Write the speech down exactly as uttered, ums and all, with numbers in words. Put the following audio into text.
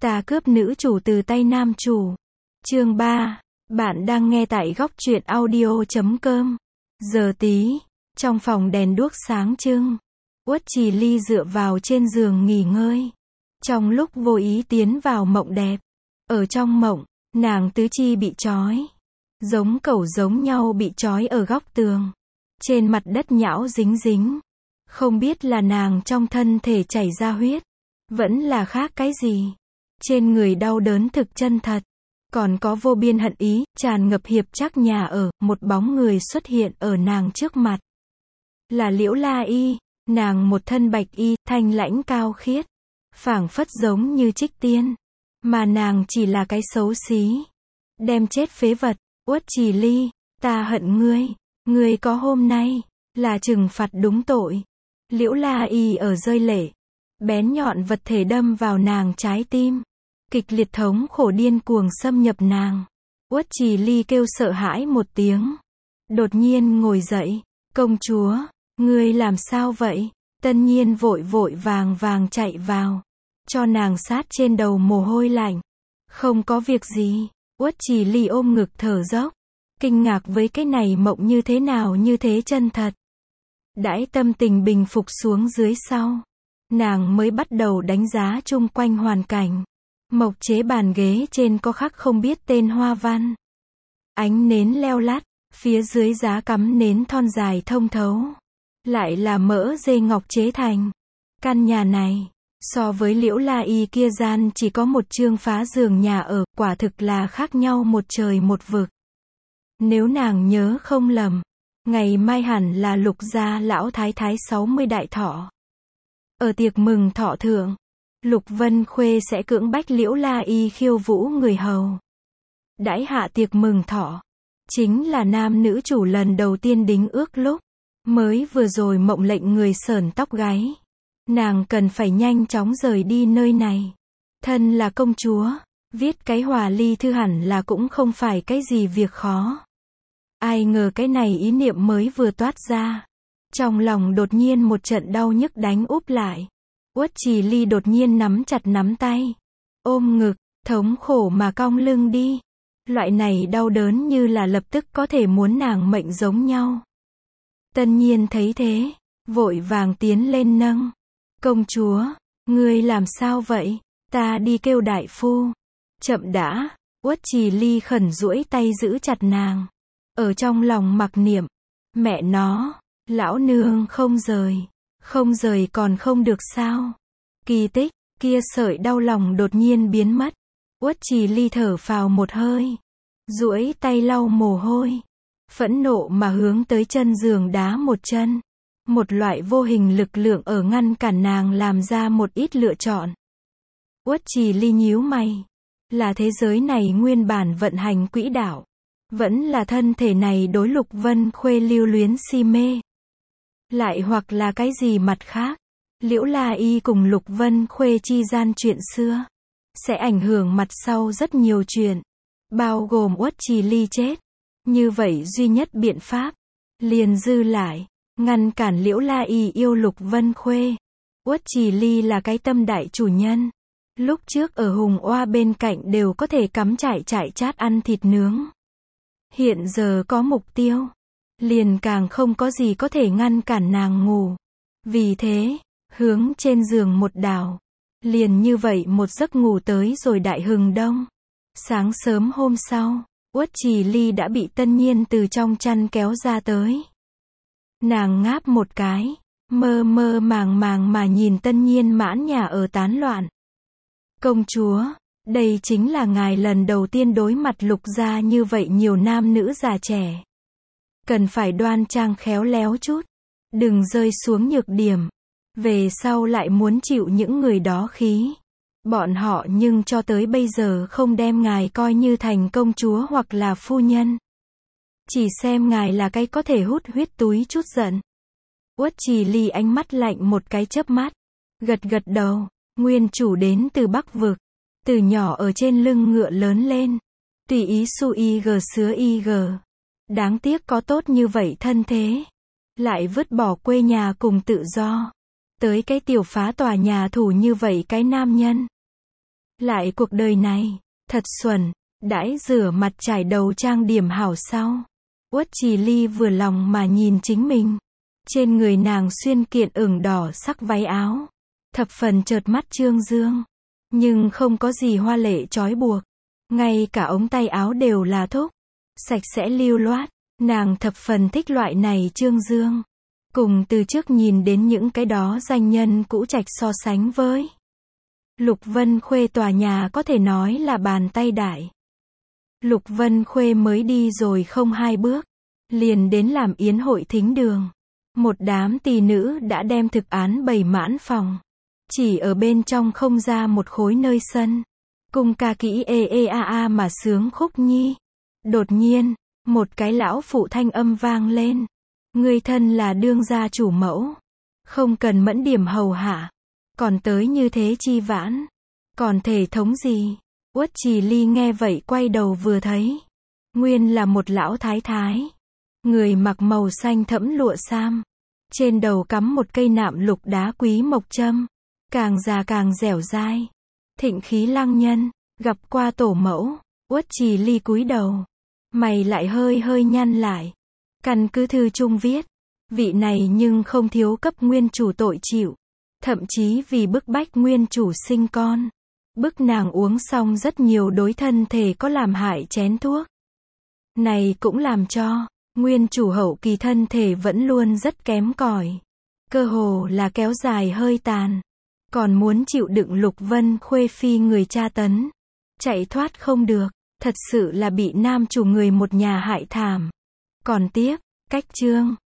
Ta cướp nữ chủ từ tay nam chủ. Chương ba. Bạn đang nghe tại góc truyện audio chấm com. Giờ tí, trong phòng đèn đuốc sáng trưng, Uất Trì Ly dựa vào trên giường nghỉ ngơi. Trong lúc vô ý tiến vào mộng đẹp. Ở trong mộng, nàng tứ chi bị trói. Giống cẩu giống nhau bị trói ở góc tường. Trên mặt đất nhão dính dính. Không biết là nàng trong thân thể chảy ra huyết. Vẫn là khác cái gì. Trên người đau đớn thực chân thật. Còn có vô biên hận ý, tràn ngập hiệp trắc nhà ở, một bóng người xuất hiện ở nàng trước mặt. Là Liễu La Y, nàng một thân bạch y, thanh lãnh cao khiết. Phảng phất giống như trích tiên. Mà nàng chỉ là cái xấu xí. Đem chết phế vật, Uất Trì Ly, ta hận ngươi. Ngươi có hôm nay, là trừng phạt đúng tội. Liễu La Y ở rơi lệ. Bén nhọn vật thể đâm vào nàng trái tim. Kịch liệt thống khổ điên cuồng xâm nhập nàng. Uất Trì Ly kêu sợ hãi một tiếng. Đột nhiên ngồi dậy. Công chúa, ngươi làm sao vậy? Tân Nhiên vội vội vàng vàng chạy vào. Cho nàng sát trên đầu mồ hôi lạnh. Không có việc gì. Uất Trì Ly ôm ngực thở dốc. Kinh ngạc với cái này mộng như thế nào như thế chân thật. Đãi tâm tình bình phục xuống dưới sau. Nàng mới bắt đầu đánh giá chung quanh hoàn cảnh. Mộc chế bàn ghế trên có khắc không biết tên hoa văn. Ánh nến leo lắt, phía dưới giá cắm nến thon dài thông thấu. Lại là mỡ dê ngọc chế thành. Căn nhà này, so với Liễu La Y kia gian chỉ có một chương phá giường nhà ở, quả thực là khác nhau một trời một vực. Nếu nàng nhớ không lầm, ngày mai hẳn là Lục gia lão thái thái sáu mươi đại thọ. Ở tiệc mừng thọ thượng, Lục Vân Khuê sẽ cưỡng bách Liễu La Y khiêu vũ người hầu. Đãi hạ tiệc mừng thọ, chính là nam nữ chủ lần đầu tiên đính ước lúc. Mới vừa rồi mộng lệnh người sởn tóc gáy. Nàng cần phải nhanh chóng rời đi nơi này. Thân là công chúa, viết cái hòa ly thư hẳn là cũng không phải cái gì việc khó. Ai ngờ cái này ý niệm mới vừa toát ra. Trong lòng đột nhiên một trận đau nhức đánh úp lại. Uất Trì Ly đột nhiên nắm chặt nắm tay. Ôm ngực, thống khổ mà cong lưng đi. Loại này đau đớn như là lập tức có thể muốn nàng mệnh giống nhau. Tân Nhiên thấy thế, vội vàng tiến lên nâng. Công chúa, ngươi làm sao vậy? Ta đi kêu đại phu. Chậm đã, Uất Trì Ly khẩn duỗi tay giữ chặt nàng. Ở trong lòng mặc niệm, mẹ nó, lão nương không rời. Không rời còn không được sao? Kỳ tích, kia sợi đau lòng đột nhiên biến mất. Uất Trì Ly thở phào một hơi. Duỗi tay lau mồ hôi. Phẫn nộ mà hướng tới chân giường đá một chân. Một loại vô hình lực lượng ở ngăn cản nàng làm ra một ít lựa chọn. Uất Trì Ly nhíu mày. Là thế giới này nguyên bản vận hành quỹ đạo. Vẫn là thân thể này đối Lục Vân Khuê lưu luyến si mê. Lại hoặc là cái gì mặt khác. Liễu La Y cùng Lục Vân Khuê chi gian chuyện xưa. Sẽ ảnh hưởng mặt sau rất nhiều chuyện. Bao gồm Uất Trì Ly chết. Như vậy duy nhất biện pháp. Liền dư lại. Ngăn cản Liễu La Y yêu Lục Vân Khuê. Uất Trì Ly là cái tâm đại chủ nhân. Lúc trước ở Hùng Oa bên cạnh đều có thể cắm trại trại chát ăn thịt nướng. Hiện giờ có mục tiêu. Liền càng không có gì có thể ngăn cản nàng ngủ. Vì thế, hướng trên giường một đảo. Liền như vậy một giấc ngủ tới rồi đại hừng đông. Sáng sớm hôm sau, Uất Trì Ly đã bị Tân Nhiên từ trong chăn kéo ra tới. Nàng ngáp một cái, mơ mơ màng màng mà nhìn Tân Nhiên mãn nhà ở tán loạn. Công chúa, đây chính là ngài lần đầu tiên đối mặt Lục gia như vậy nhiều nam nữ già trẻ. Cần phải đoan trang khéo léo chút. Đừng rơi xuống nhược điểm. Về sau lại muốn chịu những người đó khí. Bọn họ nhưng cho tới bây giờ không đem ngài coi như thành công chúa hoặc là phu nhân. Chỉ xem ngài là cái có thể hút huyết túi chút giận. Uất Trì Ly ánh mắt lạnh một cái chớp mắt. Gật gật đầu. Nguyên chủ đến từ Bắc Vực. Từ nhỏ ở trên lưng ngựa lớn lên. Tùy ý su y gờ sứa y gờ. Đáng tiếc có tốt như vậy thân thế. Lại vứt bỏ quê nhà cùng tự do. Tới cái tiểu phá tòa nhà thủ như vậy cái nam nhân. Lại cuộc đời này, thật xuẩn, đãi rửa mặt trải đầu trang điểm hảo sau. Uất Trì Ly vừa lòng mà nhìn chính mình. Trên người nàng xuyên kiện ửng đỏ sắc váy áo. Thập phần chợt mắt trương dương. Nhưng không có gì hoa lệ trói buộc. Ngay cả ống tay áo đều là thúc. Sạch sẽ lưu loát. Nàng thập phần thích loại này trương dương. Cùng từ trước nhìn đến những cái đó danh nhân cũ trạch so sánh với. Lục Vân Khuê tòa nhà có thể nói là bàn tay đại. Lục Vân Khuê mới đi rồi không hai bước. Liền đến làm yến hội thính đường. Một đám tỳ nữ đã đem thực án bày mãn phòng. Chỉ ở bên trong không ra một khối nơi sân. Cùng ca kỹ ê ê a a mà sướng khúc nhi. Đột nhiên, một cái lão phụ thanh âm vang lên. Người thân là đương gia chủ mẫu. Không cần mẫn điểm hầu hạ. Còn tới như thế chi vãn. Còn thể thống gì? Uất Trì Ly nghe vậy quay đầu vừa thấy. Nguyên là một lão thái thái. Người mặc màu xanh thẫm lụa sam. Trên đầu cắm một cây nạm lục đá quý mộc châm. Càng già càng dẻo dai. Thịnh khí lăng nhân. Gặp qua tổ mẫu. Uất Trì Ly cúi đầu. Mày lại hơi hơi nhăn lại. Căn cứ thư chung viết. Vị này nhưng không thiếu cấp nguyên chủ tội chịu. Thậm chí vì bức bách nguyên chủ sinh con. Bức nàng uống xong rất nhiều đối thân thể có làm hại chén thuốc. Này cũng làm cho nguyên chủ hậu kỳ thân thể vẫn luôn rất kém cỏi. Cơ hồ là kéo dài hơi tàn. Còn muốn chịu đựng Lục Vân Khuê phi người tra tấn. Chạy thoát không được. Thật sự là bị nam chủ người một nhà hại thảm. Còn tiếp, cách chương.